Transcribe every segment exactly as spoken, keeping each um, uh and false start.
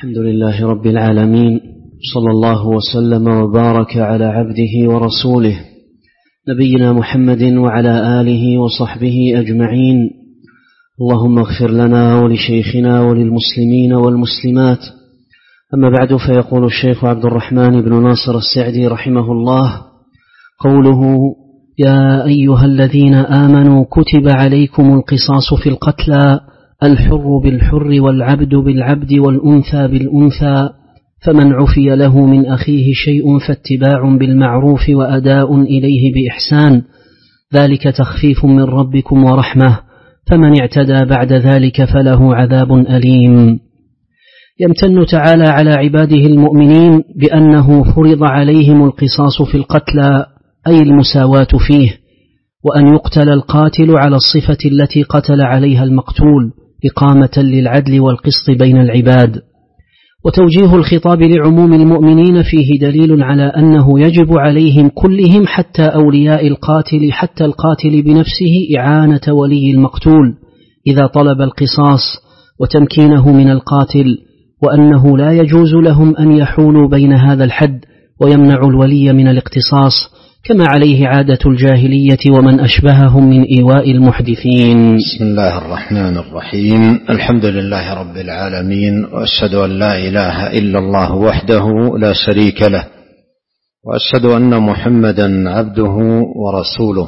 الحمد لله رب العالمين، صلى الله وسلم وبارك على عبده ورسوله نبينا محمد وعلى آله وصحبه أجمعين. اللهم اغفر لنا ولشيخنا وللمسلمين والمسلمات. أما بعد، فيقول الشيخ عبد الرحمن بن ناصر السعدي رحمه الله: قوله: يا أيها الذين آمنوا كتب عليكم القصاص في القتلى، الحر بالحر والعبد بالعبد والأنثى بالأنثى، فمن عفي له من أخيه شيء فاتباع بالمعروف وأداء إليه بإحسان، ذلك تخفيف من ربكم ورحمة، فمن اعتدى بعد ذلك فله عذاب أليم. يمتن تعالى على عباده المؤمنين بأنه فرض عليهم القصاص في القتلى، أي المساواة فيه، وأن يقتل القاتل على الصفة التي قتل عليها المقتول، إقامة للعدل والقسط بين العباد. وتوجيه الخطاب لعموم المؤمنين فيه دليل على أنه يجب عليهم كلهم، حتى أولياء القاتل، حتى القاتل بنفسه، إعانة ولي المقتول إذا طلب القصاص وتمكينه من القاتل، وأنه لا يجوز لهم أن يحولوا بين هذا الحد ويمنعوا الولي من الاقتصاص، كما عليه عادة الجاهلية ومن أشبههم من إيواء المحدثين. بسم الله الرحمن الرحيم. الحمد لله رب العالمين، وأشهد أن لا إله إلا الله وحده لا شريك له، وأشهد أن محمدا عبده ورسوله،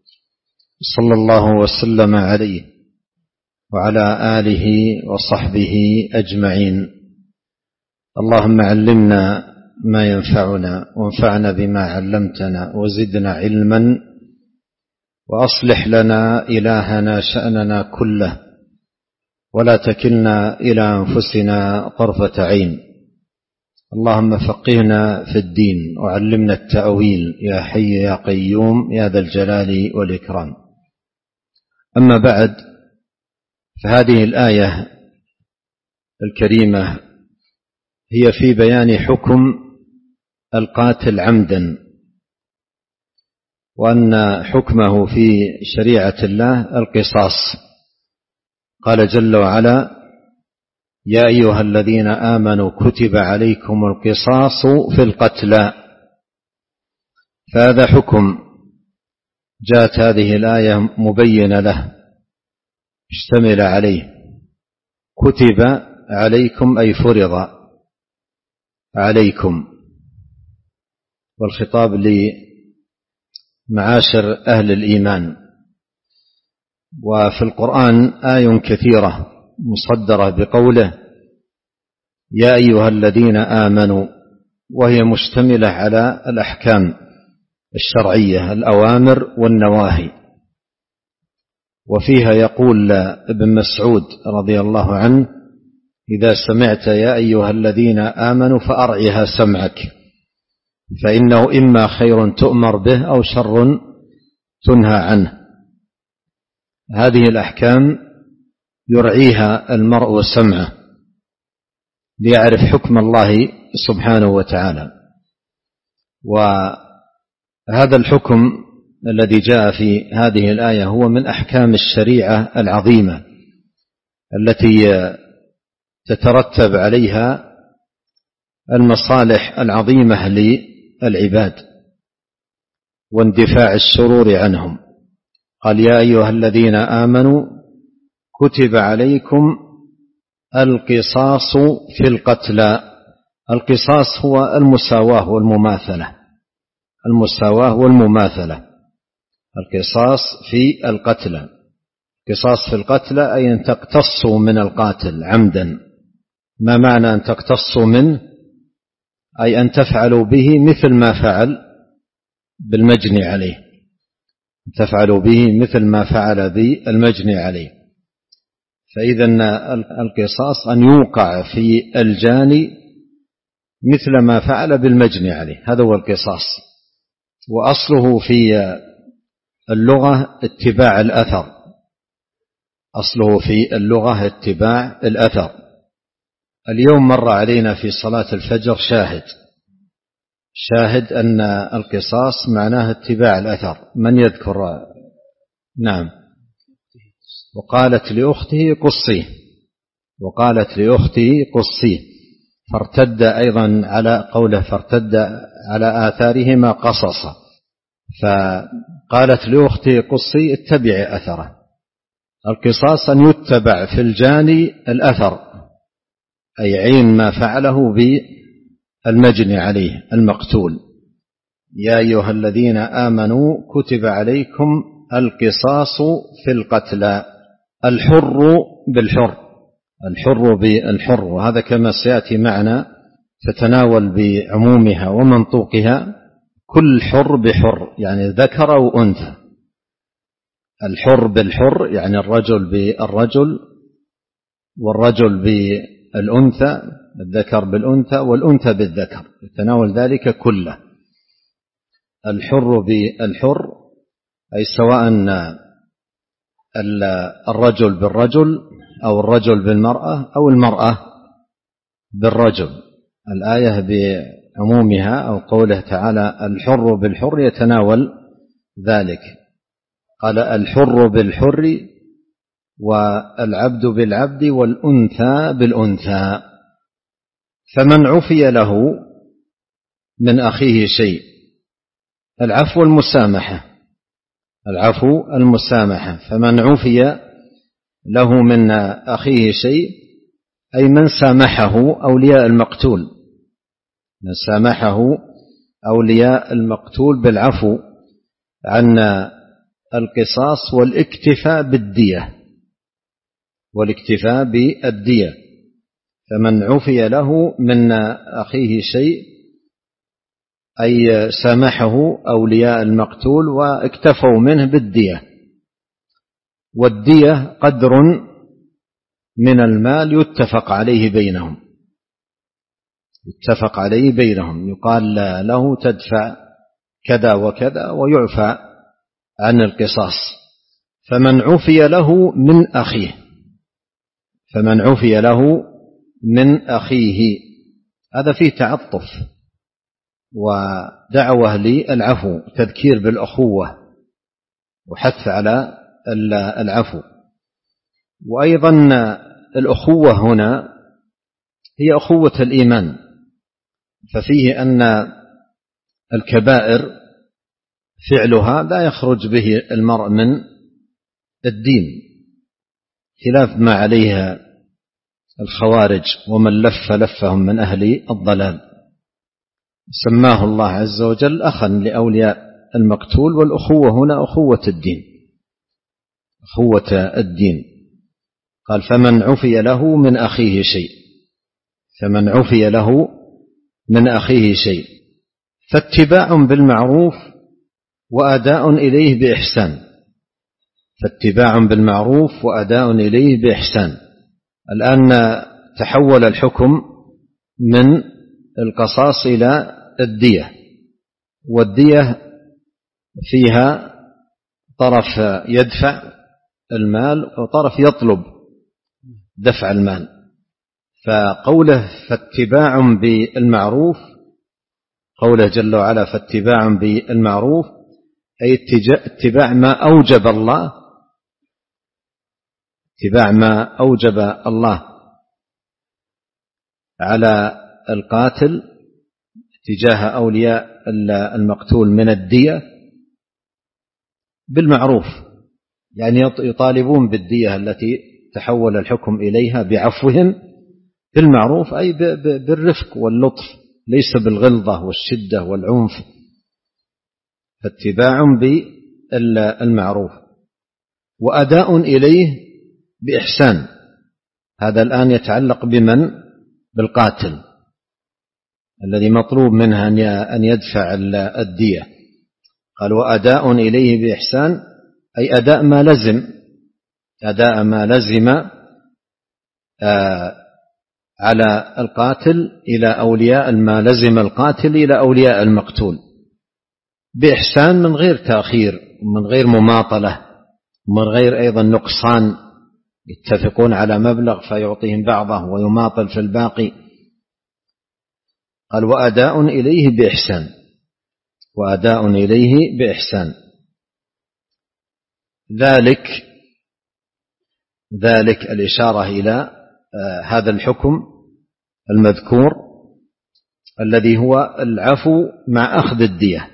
صلى الله وسلم عليه وعلى آله وصحبه أجمعين. اللهم علمنا ما ينفعنا، وانفعنا بما علمتنا، وزدنا علما، وأصلح لنا إلهنا شأننا كله، ولا تكلنا إلى أنفسنا طرفة عين. اللهم فقهنا في الدين، وعلمنا التأويل، يا حي يا قيوم يا ذا الجلال والإكرام. أما بعد، فهذه الآية الكريمة هي في بيان حكم القاتل عمدا، وأن حكمه في شريعة الله القصاص. قال جل وعلا: يا أيها الذين آمنوا كتب عليكم القصاص في القتلى. فهذا حكم جاءت هذه الآية مبينة له، اشتمل عليه. كتب عليكم أي فرض عليكم، والخطاب لمعاشر أهل الإيمان. وفي القرآن آي كثيرة مصدرة بقوله: يا أيها الذين آمنوا، وهي مشتملة على الأحكام الشرعية، الأوامر والنواهي. وفيها يقول ابن مسعود رضي الله عنه: إذا سمعت يا أيها الذين آمنوا فأرعها سمعك، فإنه إما خير تؤمر به أو شر تنهى عنه. هذه الأحكام يرعيها المرء سمعه ليعرف حكم الله سبحانه وتعالى. وهذا الحكم الذي جاء في هذه الآية هو من أحكام الشريعة العظيمة التي تترتب عليها المصالح العظيمة للعباد واندفاع الشرور عنهم. قال: يا أيها الذين آمنوا كتب عليكم القصاص في القتلى. القصاص هو المساواة والمماثلة، المساواة والمماثلة. القصاص في القتلى، قصاص في القتلى أي أن تقتصوا من القاتل عمدا. ما معنى أن تقتصوا منه؟ أي أن تفعلوا به مثل ما فعل بالمجني عليه، تفعلوا به مثل ما فعل بالمجني عليه. فإذا القصاص أن يوقع في الجاني مثل ما فعل بالمجني عليه، هذا هو القصاص. وأصله في اللغة اتباع الأثر، أصله في اللغة اتباع الأثر. اليوم مر علينا في صلاة الفجر شاهد شاهد أن القصاص معناه اتباع الأثر. من يذكر؟ نعم. وقالت لأخته قصيه، وقالت لأخته قصيه. فارتد أيضا على قوله فارتد على آثارهما قصصا، فقالت لأختي قصي اتبعي أثره. القصاص أن يتبع في الجاني الأثر، أي عين ما فعله بالمجني عليه المقتول. يا أيها الذين آمنوا كتب عليكم القصاص في القتلى، الحر بالحر، الحر بالحر، وهذا كما سيأتي معنا تتناول بعمومها ومنطوقها كل حر بحر، يعني ذكر أو أنثى. الحر بالحر يعني الرجل بالرجل، والرجل بالأنثى، الذكر بالأنثى، والأنثى بالذكر، يتناول ذلك كله. الحر بالحر أي سواء الرجل بالرجل أو الرجل بالمرأة أو المرأة بالرجل. الآية بعمومها أو قوله تعالى الحر بالحر يتناول ذلك. قال الحر بالحر والعبد بالعبد والأنثى بالأنثى. فمن عفي له من أخيه شيء، العفو المسامحة، العفو المسامحة. فمن عفي له من أخيه شيء أي من سامحه أولياء المقتول، من سامحه أولياء المقتول بالعفو عن القصاص والاكتفاء بالدية، والاكتفاء بالدية. فمن عفي له من أخيه شيء أي سامحه أولياء المقتول واكتفوا منه بالدية. والدية قدر من المال يتفق عليه بينهم، يتفق عليه بينهم، يقال له تدفع كذا وكذا ويعفى عن القصاص. فمن عفي له من أخيه، فمن عفي له من أخيه، هذا فيه تعطف ودعوة للعفو، تذكير بالأخوة وحث على العفو. وأيضا الأخوة هنا هي أخوة الإيمان، ففيه أن الكبائر فعلها لا يخرج به المرء من الدين، خلاف ما عليها الخوارج ومن لف لفهم من أهل الضلال. سماه الله عز وجل أخا لأولياء المقتول، والأخوة هنا أخوة الدين، أخوة الدين. قال فمن عفي له من أخيه شيء، فمن عفي له من أخيه شيء فاتباع بالمعروف وأداء إليه بإحسان، فاتباع بالمعروف وأداء إليه بإحسان. الآن تحول الحكم من القصاص إلى الدية، والدية فيها طرف يدفع المال وطرف يطلب دفع المال. فقوله فاتباع بالمعروف، قوله جل وعلا فاتباع بالمعروف أي اتباع ما أوجب الله، اتباع ما أوجب الله على القاتل تجاه أولياء المقتول من الدية بالمعروف، يعني يطالبون بالدية التي تحول الحكم إليها بعفوهم بالمعروف، أي بالرفق واللطف، ليس بالغلظة والشدة والعنف. فاتباع بالمعروف وأداء إليه بإحسان، هذا الآن يتعلق بمن؟ بالقاتل الذي مطلوب منه أن يدفع الدية. قال وأداء إليه بإحسان أي أداء ما لزم، أداء ما لزم على القاتل إلى أولياء، ما لزم القاتل إلى أولياء المقتول بإحسان، من غير تأخير ومن غير مماطلة ومن غير أيضا نقصان، يتفقون على مبلغ فيعطيهم بعضه ويماطل في الباقي. قال وأداء إليه بإحسان، وأداء إليه بإحسان. ذلك ذلك الإشارة إلى هذا الحكم المذكور الذي هو العفو مع أخذ الدية.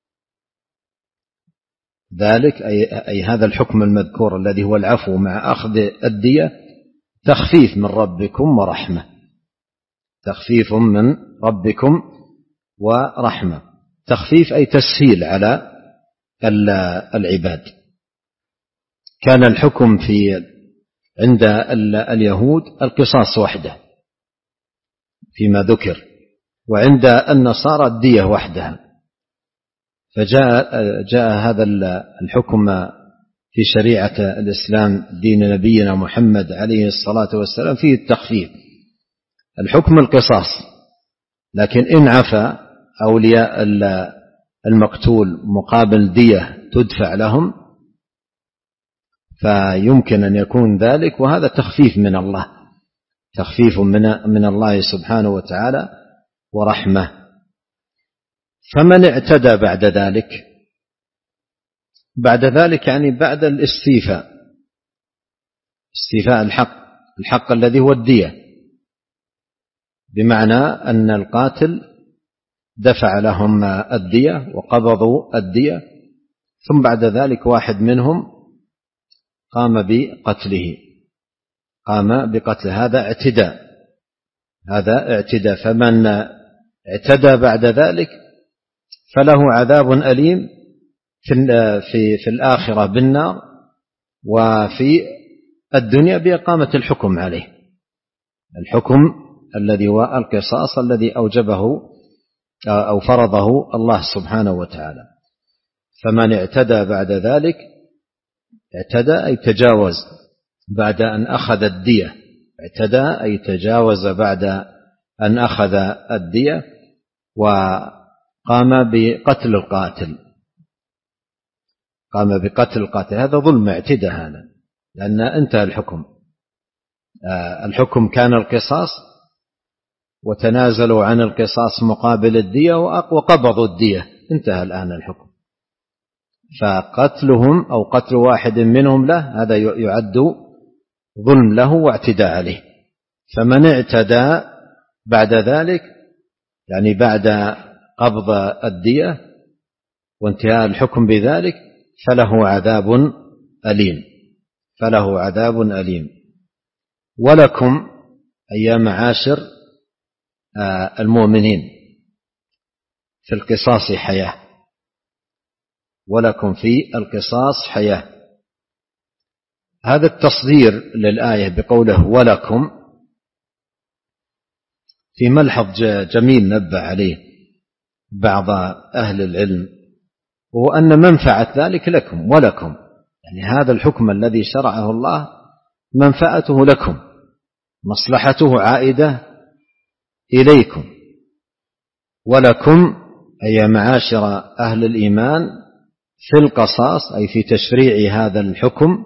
ذلك أي, أي هذا الحكم المذكور الذي هو العفو مع أخذ الدية تخفيف من ربكم ورحمة، تخفيف من ربكم ورحمة. تخفيف أي تسهيل على العباد. كان الحكم في عند اليهود القصاص وحده فيما ذكر، وعند النصارى الدية وحدها، فجاء جاء هذا الحكم في شريعة الإسلام دين نبينا محمد عليه الصلاة والسلام فيه التخفيف. الحكم القصاص، لكن إن عفى أولياء المقتول مقابل دية تدفع لهم فيمكن أن يكون ذلك، وهذا تخفيف من الله، تخفيف من من الله سبحانه وتعالى ورحمة. فمن اعتدى بعد ذلك، بعد ذلك يعني بعد الاستيفاء، استيفاء الحق، الحق الذي هو الدية، بمعنى أن القاتل دفع لهم الدية وقبضوا الدية، ثم بعد ذلك واحد منهم قام بقتله، قام بقتله، هذا اعتداء، هذا اعتداء. فمن اعتدى بعد ذلك فله عذاب أليم في في في الآخرة بالنار، وفي الدنيا بإقامة الحكم عليه، الحكم الذي هو القصاص الذي أوجبه أو فرضه الله سبحانه وتعالى. فمن اعتدى بعد ذلك، اعتدى أي تجاوز بعد أن أخذ الدية، اعتدى أي تجاوز بعد أن أخذ الدية وقام بقتل القاتل، قام بقتل القاتل، هذا ظلم، اعتدى هذا، لأن انتهى الحكم. الحكم كان القصاص وتنازلوا عن القصاص مقابل الدية وقبضوا الدية، انتهى الآن الحكم. فقتلهم أو قتل واحد منهم له هذا يعد ظلم له واعتداء عليه. فمن اعتدى بعد ذلك يعني بعد قبض الدية وانتهاء الحكم بذلك فله عذاب أليم، فله عذاب أليم. ولكم أي معاشر المؤمنين في القصاص حياة، ولكم في القصاص حياة. هذا التصدير للآية بقوله ولكم في ملحظ جميل نبه عليه بعض أهل العلم، وهو أن منفعة ذلك لكم، ولكم يعني هذا الحكم الذي شرعه الله منفعته لكم، مصلحته عائدة إليكم. ولكم أي معاشر أهل الإيمان في القصاص أي في تشريع هذا الحكم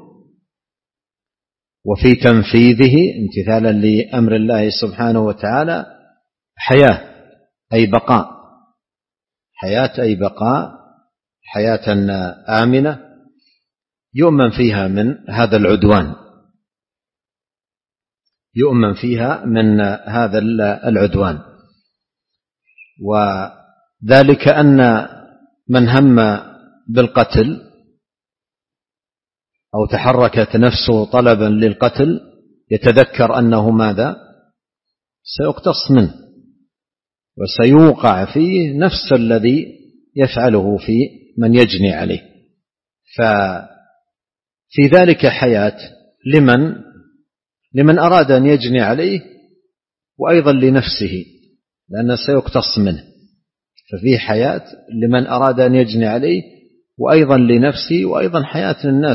وفي تنفيذه امتثالا لأمر الله سبحانه وتعالى حياة أي بقاء، حياة أي بقاء، حياة آمنة يؤمن فيها من هذا العدوان، يؤمن فيها من هذا العدوان. وذلك أن من هم بالقتل أو تحركت نفسه طلبا للقتل يتذكر أنه ماذا؟ سيقتص منه وسيوقع فيه نفس الذي يفعله في من يجني عليه. ففي ذلك حياة لمن لمن أراد أن يجني عليه وأيضا لنفسه لأنه سيقتص منه، ففيه حياة لمن أراد أن يجني عليه وأيضا لنفسه، وأيضا حياة الناس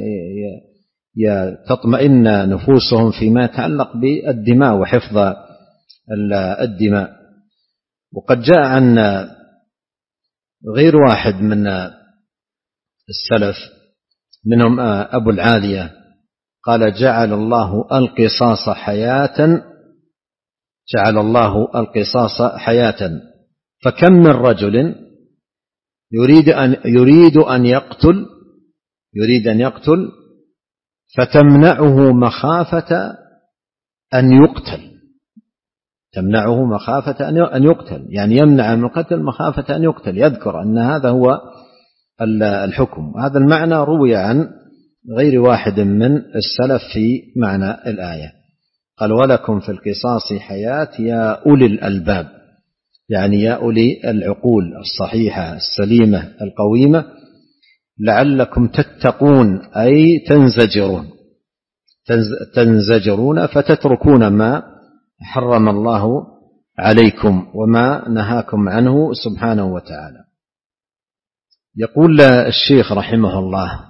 تطمئن نفوسهم فيما يتعلق بالدماء وحفظ الدماء. وقد جاء عن غير واحد من السلف منهم أبو العالية قال جعل الله القصاص حياة، جعل الله القصاص حياة، فكم من رجل يريد أن يريد أن يقتل يريد أن يقتل فتمنعه مخافة أن يقتل، تمنعه مخافة أن يقتل، يعني يمنع من القتل مخافة أن يقتل، يذكر أن هذا هو الحكم. هذا المعنى روي عن غير واحد من السلف في معنى الآية. قال ولكم في القصاص حياة يا أولي الألباب، يعني يا أولي العقول الصحيحة السليمة القويمة، لعلكم تتقون أي تنزجرون تنزجرون فتتركون ما حرم الله عليكم وما نهاكم عنه سبحانه وتعالى. يقول الشيخ رحمه الله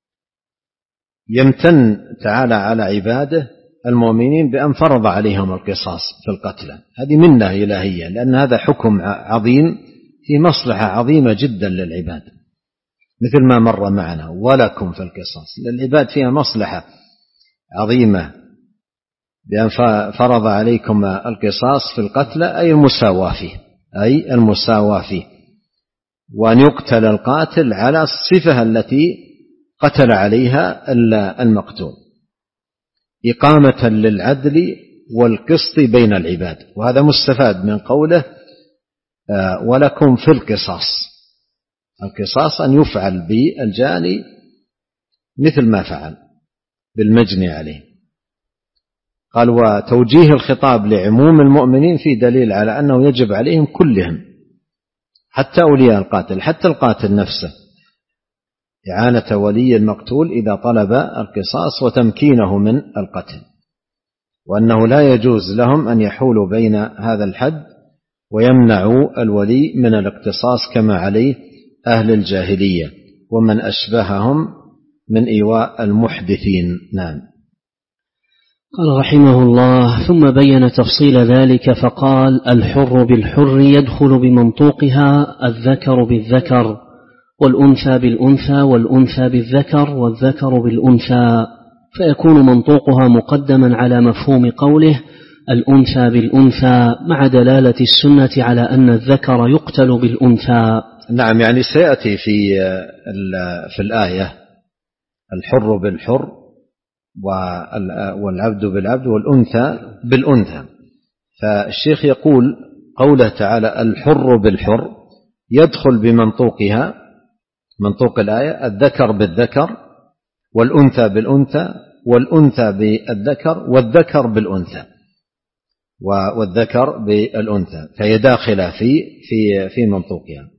يمتن تعالى على عباده المؤمنين بأن فرض عليهم القصاص في القتلى، هذه منة إلهية، لأن هذا حكم عظيم في مصلحة عظيمة جدا للعباد، مثل ما مر معنا ولكم في القصاص، للعباد فيها مصلحة عظيمة بأن فرض عليكم القصاص في القتلى، أي المساواة فيه، أي المساواة فيه، وأن يقتل القاتل على الصفة التي قتل عليها المقتول، إقامة للعدل والقسط بين العباد. وهذا مستفاد من قوله ولكم في القصاص، القصاص أن يفعل بالجاني مثل ما فعل بالمجني عليه. قال وتوجيه الخطاب لعموم المؤمنين في دليل على أنه يجب عليهم كلهم، حتى أولياء القاتل، حتى القاتل نفسه، إعانة ولي المقتول إذا طلب القصاص وتمكينه من القتل، وأنه لا يجوز لهم أن يحولوا بين هذا الحد ويمنعوا الولي من الاقتصاص كما عليه أهل الجاهلية ومن أشبههم من إيواء المحدثين. نعم. قال رحمه الله ثم بين تفصيل ذلك فقال الحر بالحر يدخل بمنطوقها الذكر بالذكر والأنثى بالأنثى والأنثى بالذكر والذكر بالأنثى، فيكون منطوقها مقدما على مفهوم قوله الأنثى بالأنثى مع دلالة السنة على أن الذكر يقتل بالأنثى. نعم، يعني سيأتي في في الآية الحر بالحر والعبد بالعبد والأنثى بالأنثى، فالشيخ يقول قوله تعالى الحر بالحر يدخل بمنطوقها، منطوق الآية الذكر بالذكر والأنثى بالأنثى والأنثى بالذكر والذكر بالأنثى والذكر بالأنثى، فهي داخلة في في في منطوقها.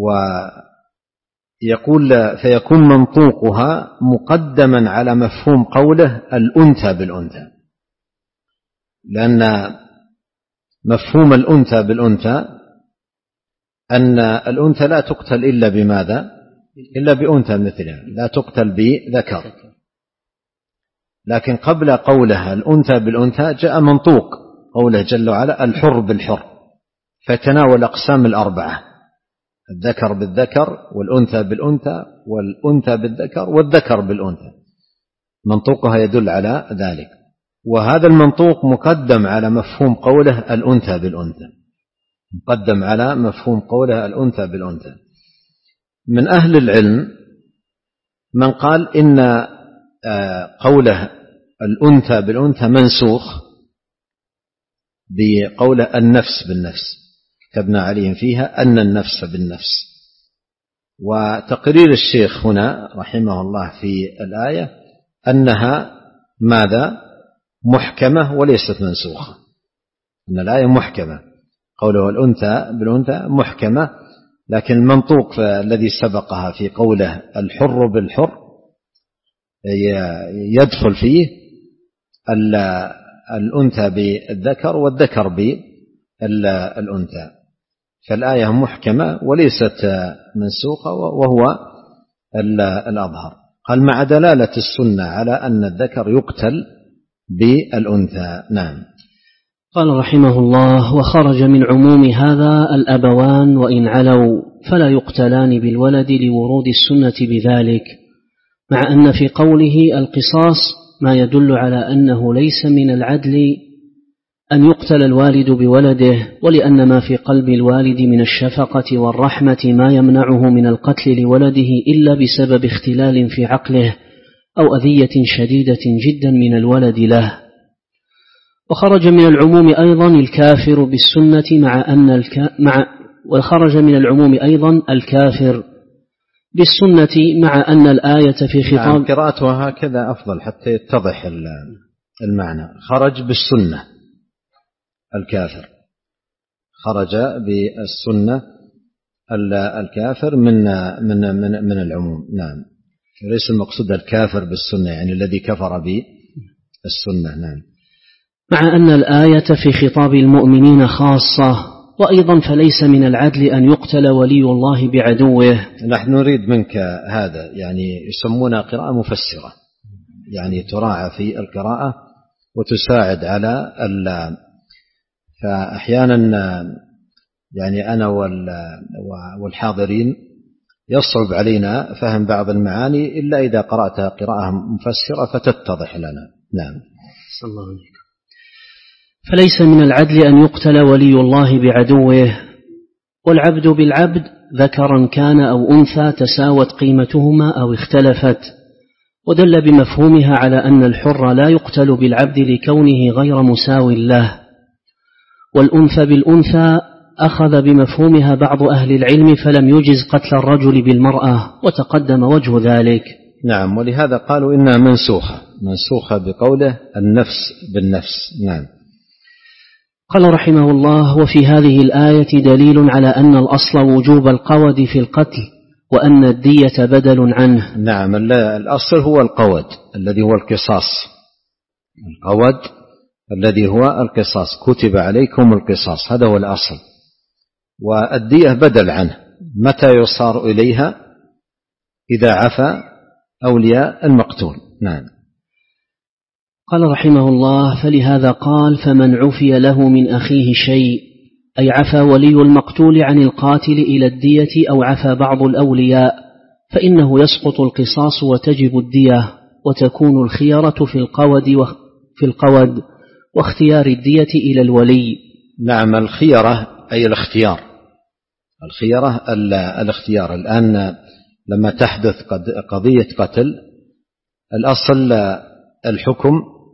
ويقول فيكون منطوقها مقدما على مفهوم قوله الأنثى بالأنثى، لأن مفهوم الأنثى بالأنثى أن الأنثى لا تقتل إلا بماذا؟ إلا بأنثى مثلها، لا تقتل بذكر. لكن قبل قولها الأنثى بالأنثى جاء منطوق قوله جل وعلا الحر بالحر، فتناول أقسام الأربعة، الذكر بالذكر والأنثى بالأنثى والأنثى بالذكر والذكر بالأنثى، منطوقها يدل على ذلك. وهذا المنطوق مقدم على مفهوم قوله الأنثى بالأنثى، مقدم على مفهوم قوله الأنثى بالأنثى. من أهل العلم من قال إن قوله الأنثى بالأنثى منسوخ بقوله النفس بالنفس، كتبنا عليهم فيها أن النفس بالنفس. وتقرير الشيخ هنا رحمه الله في الآية أنها ماذا؟ محكمة وليست منسوخة، أن الآية محكمة، قوله الأنثى بالأنثى محكمة، لكن المنطوق الذي سبقها في قوله الحر بالحر يدخل فيه الأنثى بالذكر والذكر بالأنثى، فالآية محكمة وليست منسوخة وهو الأظهر. قال مع دلالة السنة على أن الذكر يقتل بالأنثى. نعم. قال رحمه الله وخرج من عموم هذا الأبوان وإن علوا فلا يقتلان بالولد لورود السنة بذلك، مع أن في قوله القصاص ما يدل على أنه ليس من العدل أن يقتل الوالد بولده، ولأن ما في قلب الوالد من الشفقة والرحمة ما يمنعه من القتل لولده إلا بسبب اختلال في عقله أو أذية شديدة جدا من الولد له. وخرج من العموم أيضا الكافر بالسنة مع أن الك... مع وخرج من العموم أيضا الكافر بالسنة مع أن الآية في خطاب. نعم، قراءتها هكذا أفضل حتى يتضح المعنى. خرج بالسنة الكافر، خرج بالسنة الكافر من من من من العموم. نعم، ليس المقصود الكافر بالسنة يعني الذي كفر بالسنة. نعم، مع أن الآية في خطاب المؤمنين خاصة. وأيضا فليس من العدل أن يقتل ولي الله بعدوه. نحن نريد منك هذا، يعني يسمونها قراءة مفسرة، يعني تراعى في القراءة وتساعد على ال فأحيانا يعني أنا والحاضرين يصعب علينا فهم بعض المعاني إلا إذا قرأتها قراءة مفسرة فتتضح لنا. نعم، صلى الله عليه. فليس من العدل أن يقتل ولي الله بعدوه، والعبد بالعبد ذكرا كان أو أنثى تساوت قيمتهما أو اختلفت، ودل بمفهومها على أن الحر لا يقتل بالعبد لكونه غير مساو له، والأنثى بالأنثى أخذ بمفهومها بعض أهل العلم فلم يجز قتل الرجل بالمرأة، وتقدم وجه ذلك. نعم، ولهذا قالوا إنها منسوخة منسوخة بقوله النفس بالنفس. نعم. قال رحمه الله: وفي هذه الآية دليل على أن الأصل وجوب القود في القتل، وأن الدية بدل عنه. نعم، الأصل هو القود الذي هو القصاص، القود الذي هو القصاص، كتب عليكم القصاص، هذا هو الأصل، والدية بدل عنه. متى يصار إليها؟ إذا عفا أولياء المقتول. نعم. قال رحمه الله: فلهذا قال: فمن عفي له من أخيه شيء، أي عفى ولي المقتول عن القاتل إلى الدية أو عفى بعض الأولياء، فإنه يسقط القصاص وتجب الدية، وتكون الخيرة في القود في القود واختيار الدية إلى الولي. نعم، الخيرة أي الاختيار، الخيرة الاختيار. الآن لما تحدث قضية قتل، الأصل الحكم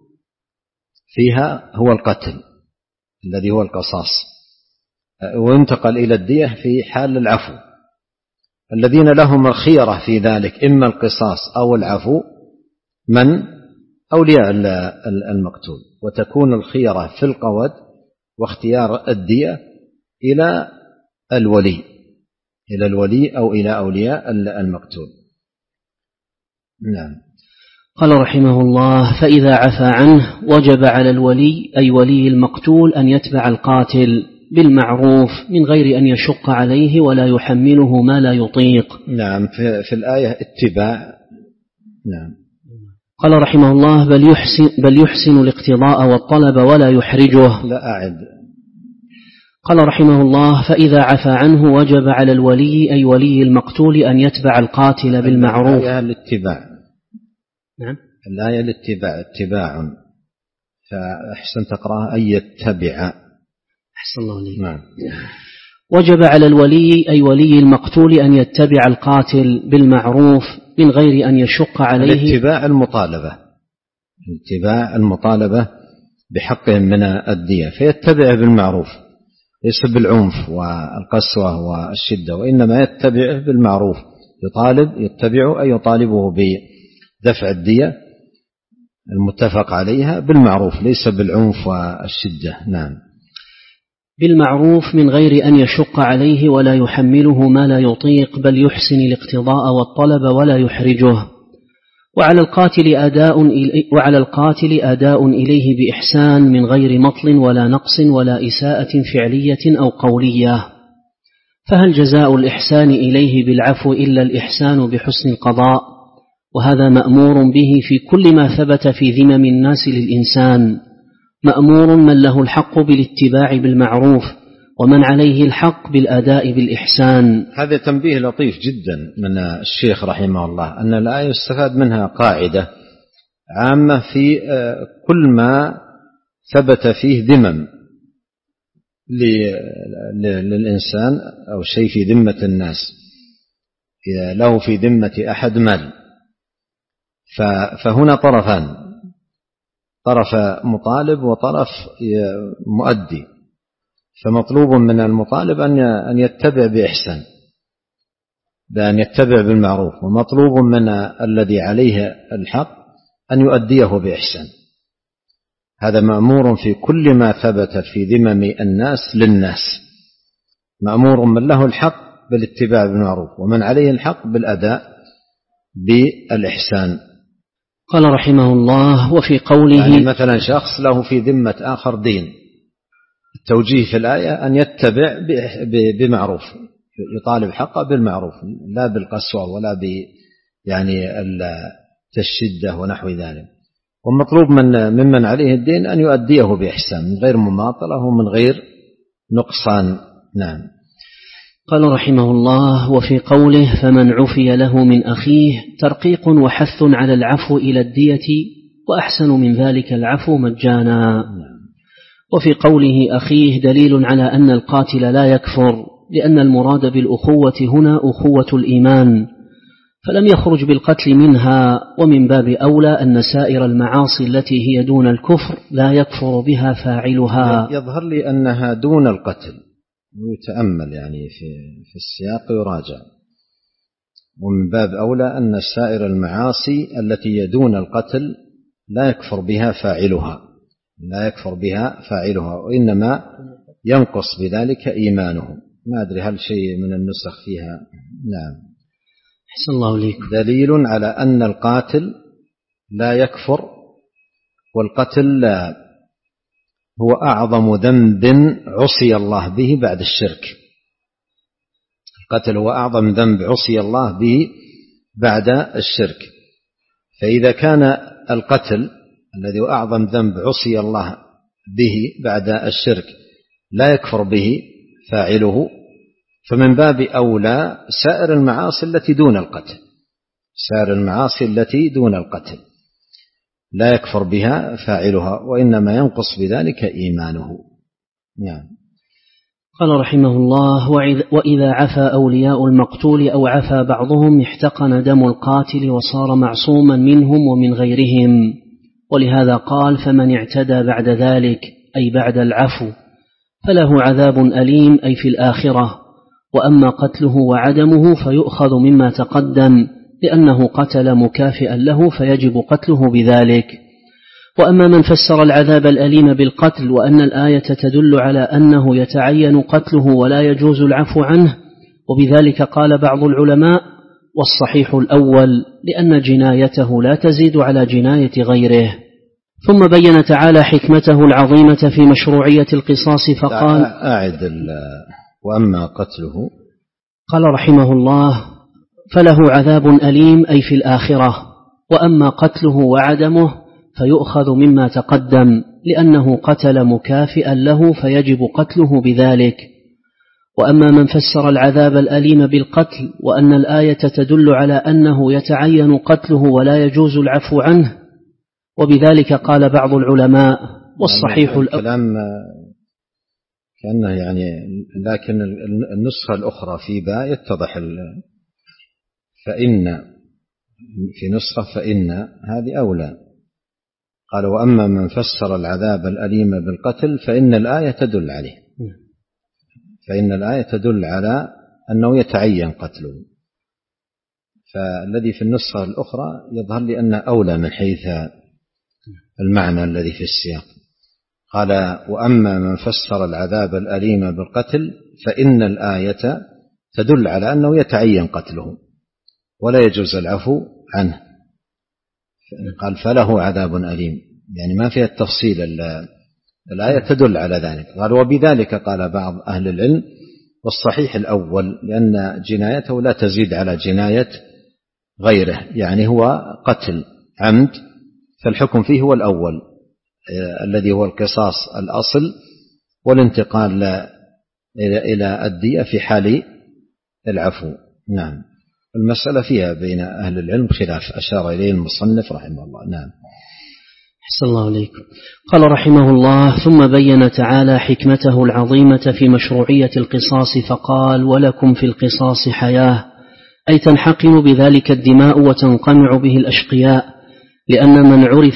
فيها هو القتل الذي هو القصاص، وينتقل إلى الدية في حال العفو. الذين لهم الخيرة في ذلك إما القصاص أو العفو من أولياء المقتول، وتكون الخيرة في القود واختيار الدية إلى الولي إلى الولي أو إلى أولياء المقتول. نعم. قال رحمه الله: فإذا عفى عنه وجب على الولي أي ولي المقتول أن يتبع القاتل بالمعروف من غير أن يشق عليه ولا يحمله ما لا يطيق. نعم، في, في الآية اتباع. نعم. قال رحمه الله: بل يحسن, بل يحسن الاقتضاء والطلب ولا يحرجه. لا أعد. قال رحمه الله: فإذا عفى عنه وجب على الولي أي ولي المقتول أن يتبع القاتل بالمعروف. الآية الاتباع. نعم. الآية الاتباع اتباع، فأحسن تقرأها أن يتبع. أحسن الله عليك. نعم. وجب على الولي أي ولي المقتول أن يتبع القاتل بالمعروف من غير أن يشق عليه. الاتباع المطالبة، الاتباع المطالبة بحقهم من الدية، فيتبع بالمعروف ليس بالعنف والقسوة والشدة، وإنما يتبع بالمعروف، يطالب يتبع أي يطالبه بدفع الدية المتفق عليها بالمعروف ليس بالعنف والشدة. نعم. بالمعروف من غير أن يشق عليه ولا يحمله ما لا يطيق، بل يحسن الاقتضاء والطلب ولا يحرجه. وعلى القاتل أداء وعلى القاتل أداء إليه بإحسان من غير مطل ولا نقص ولا إساءة فعلية أو قولية. فهل جزاء الإحسان إليه بالعفو إلا الإحسان بحسن القضاء؟ وهذا مأمور به في كل ما ثبت في ذمم الناس للإنسان. مأمور من له الحق بالاتباع بالمعروف، ومن عليه الحق بالأداء بالإحسان. هذا تنبيه لطيف جدا من الشيخ رحمه الله، أن الآية يستفاد منها قاعدة عامة في كل ما ثبت فيه ذمم للإنسان أو شيء في ذمة الناس، إذا له في ذمة أحد مال، فهنا طرفان: طرف مطالب وطرف مؤدي، فمطلوب من المطالب أن يتبع بإحسان، بأن يتبع بالمعروف، ومطلوب من الذي عليه الحق أن يؤديه بإحسان. هذا مأمور في كل ما ثبت في ذمم الناس للناس، مأمور من له الحق بالاتباع بالمعروف، ومن عليه الحق بالأداء بالإحسان. قال رحمه الله: وفي قوله يعني مثلا شخص له في ذمة آخر دين، التوجيه في الآية أن يتبع بمعروف، يطالب حقه بالمعروف لا بالقسوة ولا ب يعني الشدة ونحو ذلك. والمطلوب من ممن عليه الدين أن يؤديه بإحسان من غير مماطلة ومن غير نقصان. نعم. قال رحمه الله: وفي قوله: فمن عفي له من أخيه، ترقيق وحث على العفو إلى الدية، وأحسن من ذلك العفو مجانا. وفي قوله أخيه دليل على أن القاتل لا يكفر، لأن المراد بالأخوة هنا أخوة الإيمان، فلم يخرج بالقتل منها، ومن باب أولى أن سائر المعاصي التي هي دون الكفر لا يكفر بها فاعلها. يظهر لي أنها دون القتل، ويتأمل يعني في في السياق يراجع. ومن باب أولى أن سائر المعاصي التي هي دون القتل لا يكفر بها فاعلها، لا يكفر بها فاعلها، وإنما ينقص بذلك إيمانه. ما أدري هل شيء من النسخ فيها. نعم. أحسن الله إليك. دليل على أن القاتل لا يكفر، والقتل لا هو أعظم ذنب عصي الله به بعد الشرك. القتل هو أعظم ذنب عصي الله به بعد الشرك، فإذا كان القتل الذي هو أعظم ذنب عصي الله به بعد الشرك لا يكفر به فاعله، فمن باب أولى سائر المعاصي التي دون القتل، سائر المعاصي التي دون القتل لا يكفر بها فاعلها، وإنما ينقص بذلك إيمانه. نعم. قال رحمه الله: وإذا عفى أولياء المقتول أو عفى بعضهم احتقن دم القاتل وصار معصوما منهم ومن غيرهم، ولهذا قال: فمن اعتدى بعد ذلك، أي بعد العفو، فله عذاب أليم، أي في الآخرة، وأما قتله وعدمه فيؤخذ مما تقدم، لأنه قتل مكافئا له فيجب قتله بذلك. وأما من فسر العذاب الأليم بالقتل وأن الآية تدل على أنه يتعين قتله ولا يجوز العفو عنه، وبذلك قال بعض العلماء: والصحيح الأول، لأن جنايته لا تزيد على جناية غيره. ثم بين تعالى حكمته العظيمة في مشروعية القصاص فقال: أعد وأما قتله، قال رحمه الله: فله عذاب أليم، أي في الآخرة، وأما قتله وعدمه فيؤخذ مما تقدم، لأنه قتل مكافئا له فيجب قتله بذلك. وأما من فسر العذاب الأليم بالقتل وأن الآية تدل على أنه يتعين قتله ولا يجوز العفو عنه، وبذلك قال بعض العلماء: والصحيح الكلام كأنه يعني، لكن النسخة الأخرى في باء يتضح فإن، في نسخة فإن هذه أولى. قال: وأما من فسر العذاب الأليم بالقتل فإن الآية تدل عليه، فإن الآية تدل على أنه يتعين قتله. فالذي في النسخة الأخرى يظهر لي أنه أولى من حيث المعنى الذي في السياق. قال: وأما من فسر العذاب الأليم بالقتل فإن الآية تدل على أنه يتعين قتله ولا يجوز العفو عنه. قال: فله عذاب أليم، يعني ما فيها التفصيل، الآية تدل على ذلك. قال: وبذلك قال بعض أهل العلم: والصحيح الأول، لأن جنايته لا تزيد على جناية غيره، يعني هو قتل عمد، فالحكم فيه هو الأول الذي هو القصاص الأصل، والانتقال إلى الدية في حال العفو. نعم. المسألة فيها بين أهل العلم خلاف أشار إليه المصنف رحمه الله. نعم. أحسن الله عليكم. قال رحمه الله: ثم بين تعالى حكمته العظيمة في مشروعية القصاص فقال: ولكم في القصاص حياة، أي تنحقن بذلك الدماء وتنقمع به الأشقياء، لأن من عرف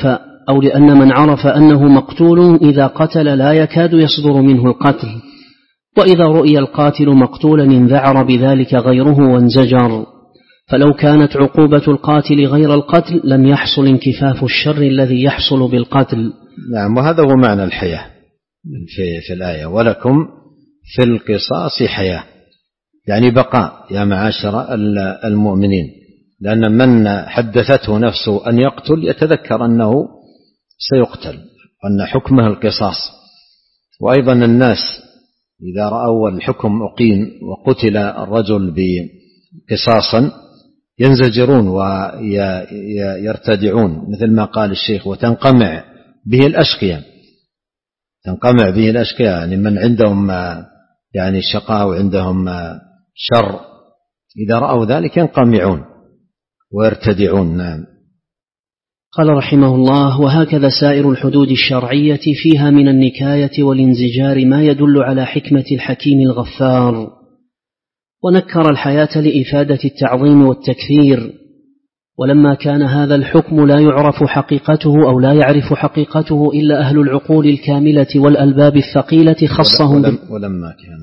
أو لأن من عرف أنه مقتول إذا قتل لا يكاد يصدر منه القتل، وإذا رؤي القاتل مقتولا انذعر بذلك غيره وانزجر، فلو كانت عقوبة القاتل غير القتل لم يحصل انكفاف الشر الذي يحصل بالقتل. نعم، وهذا هو معنى الحياة في, في الآية: ولكم في القصاص حياة، يعني بقاء يا معاشر المؤمنين، لأن من حدثته نفسه أن يقتل يتذكر أنه سيقتل وأن حكمه القصاص. وأيضا الناس إذا رأوا الحكم أقيم وقتل الرجل بقصاصا ينزجرون ويرتدعون، مثل ما قال الشيخ: وتنقمع به الأشقياء. تنقمع به الأشقياء يعني من عندهم يعني شقاء وعندهم شر، إذا رأوا ذلك ينقمعون ويرتدعون. نعم. قال رحمه الله: وهكذا سائر الحدود الشرعية فيها من النكاية والانزجار ما يدل على حكمة الحكيم الغفار. ونكر الحياة لإفادة التعظيم والتكثير، ولما كان هذا الحكم لا يعرف حقيقته أو لا يعرف حقيقته إلا أهل العقول الكاملة والألباب الثقيلة خصهم ولم ولما كان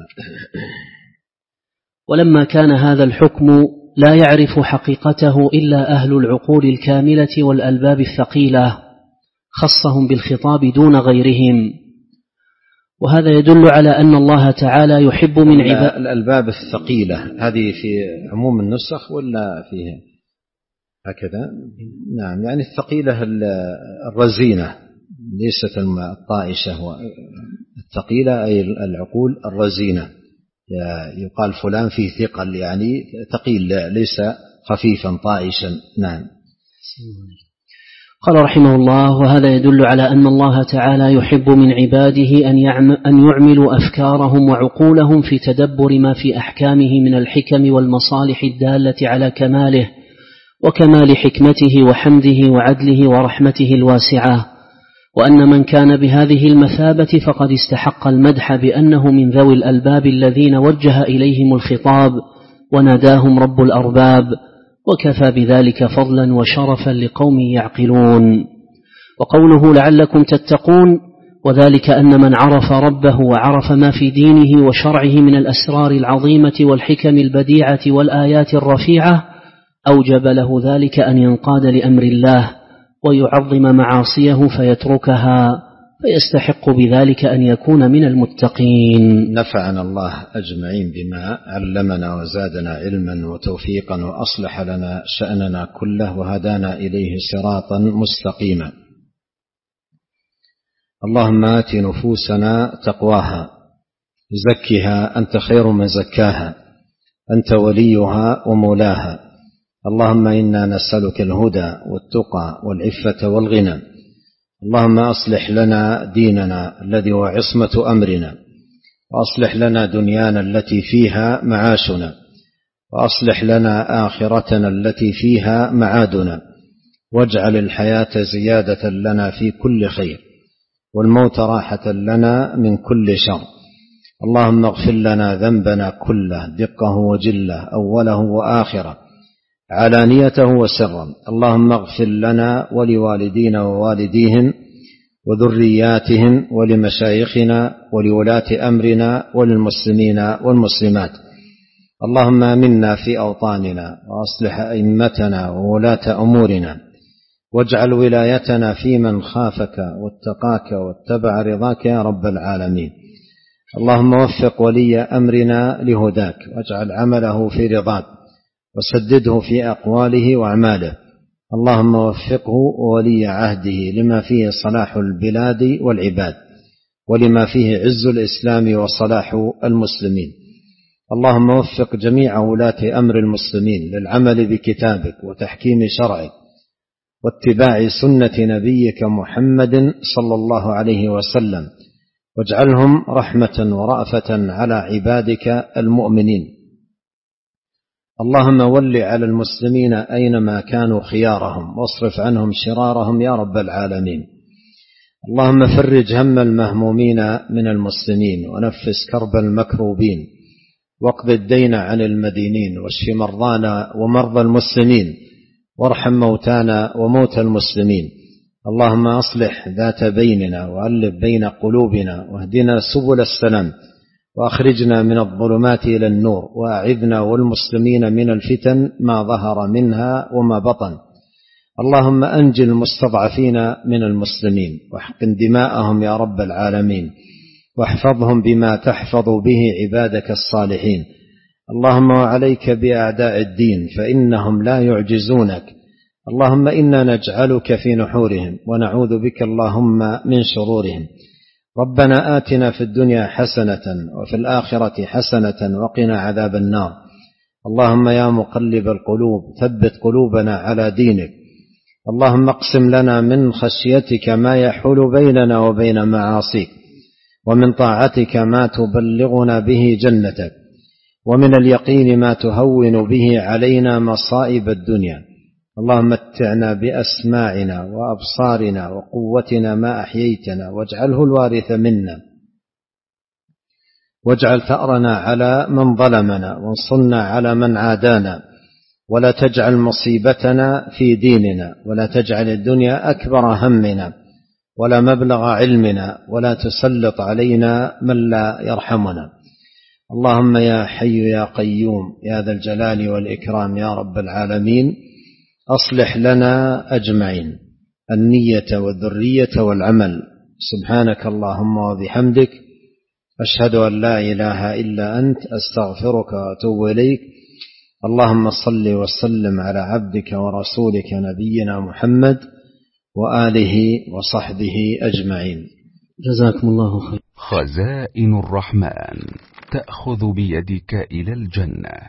ولما كان هذا الحكم لا يعرف حقيقته إلا أهل العقول الكاملة والألباب الثقيلة خصهم بالخطاب دون غيرهم. وهذا يدل على أن الله تعالى يحب من عباده الألباب الثقيلة. هذه في عموم النسخ ولا فيه هكذا؟ نعم، يعني الثقيلة الرزينة ليست الطائشة، الثقيلة أي العقول الرزينة. يقال فلان فيه ثقل، يعني ثقيل ليس خفيفا طائشا. نعم. قال رحمه الله: وهذا يدل على أن الله تعالى يحب من عباده أن يعملوا أفكارهم وعقولهم في تدبر ما في أحكامه من الحكم والمصالح الدالة على كماله وكمال حكمته وحمده وعدله ورحمته الواسعة، وأن من كان بهذه المثابة فقد استحق المدح بأنه من ذوي الألباب الذين وجه إليهم الخطاب وناداهم رب الأرباب، وكفى بذلك فضلا وشرفا لقوم يعقلون. وقوله لعلكم تتقون، وذلك أن من عرف ربه وعرف ما في دينه وشرعه من الأسرار العظيمة والحكم البديعة والآيات الرفيعة أوجب له ذلك أن ينقاد لأمر الله ويعظم معاصيه فيتركها، فيستحق بذلك أن يكون من المتقين. نفعنا الله أجمعين بما علمنا وزادنا علما وتوفيقا وأصلح لنا شأننا كله وهدانا إليه صراطا مستقيما. اللهم آت نفوسنا تقواها زكها أنت خير من زكاها أنت وليها ومولاها. اللهم إنا نسألك الهدى والتقى والعفة والغنى. اللهم أصلح لنا ديننا الذي هو عصمة أمرنا، وأصلح لنا دنيانا التي فيها معاشنا، وأصلح لنا آخرتنا التي فيها معادنا، واجعل الحياة زيادة لنا في كل خير والموت راحة لنا من كل شر. اللهم اغفر لنا ذنبنا كله دقه وجله أوله وآخره علانيته وسرا. اللهم اغفر لنا ولوالدينا ووالديهم وذرياتهم ولمشايخنا ولولاة أمرنا وللمسلمين والمسلمات. اللهم آمنا في أوطاننا وأصلح أئمتنا وولاة أمورنا، واجعل ولايتنا في من خافك واتقاك واتبع رضاك يا رب العالمين. اللهم وفق ولي أمرنا لهداك، واجعل عمله في رضاك، وسدده في أقواله وأعماله. اللهم وفقه وولي عهده لما فيه صلاح البلاد والعباد، ولما فيه عز الإسلام وصلاح المسلمين. اللهم وفق جميع ولاة أمر المسلمين للعمل بكتابك وتحكيم شرعك واتباع سنة نبيك محمد صلى الله عليه وسلم، واجعلهم رحمة ورأفة على عبادك المؤمنين. اللهم ول على المسلمين أينما كانوا خيارهم، واصرف عنهم شرارهم يا رب العالمين. اللهم فرج هم المهمومين من المسلمين، ونفس كرب المكروبين، واقض الدين عن المدينين، واشف مرضانا ومرضى المسلمين، وارحم موتانا وموتى المسلمين. اللهم أصلح ذات بيننا وألف بين قلوبنا واهدنا سبل السلام وأخرجنا من الظلمات إلى النور وأعذنا والمسلمين من الفتن ما ظهر منها وما بطن. اللهم أنجِ المستضعفين من المسلمين واحقن دماءهم يا رب العالمين واحفظهم بما تحفظ به عبادك الصالحين. اللهم وعليك بأعداء الدين فإنهم لا يعجزونك. اللهم إنا نجعلك في نحورهم ونعوذ بك اللهم من شرورهم. ربنا آتنا في الدنيا حسنة وفي الآخرة حسنة وقنا عذاب النار. اللهم يا مقلب القلوب ثبت قلوبنا على دينك. اللهم اقسم لنا من خشيتك ما يحول بيننا وبين معاصيك ومن طاعتك ما تبلغنا به جنتك ومن اليقين ما تهون به علينا مصائب الدنيا. اللهم متعنا بأسماعنا وأبصارنا وقوتنا ما أحييتنا واجعله الوارث منا واجعل ثأرنا على من ظلمنا وانصرنا على من عادانا ولا تجعل مصيبتنا في ديننا ولا تجعل الدنيا أكبر همنا ولا مبلغ علمنا ولا تسلط علينا من لا يرحمنا. اللهم يا حي يا قيوم يا ذا الجلال والإكرام يا رب العالمين أصلح لنا أجمعين النية والذرية والعمل. سبحانك اللهم وبحمدك أشهد أن لا إله إلا أنت أستغفرك وأتوب إليك. اللهم صل وسلم على عبدك ورسولك نبينا محمد وآله وصحبه أجمعين. جزاكم الله خير. خزائن الرحمن تأخذ بيدك إلى الجنة.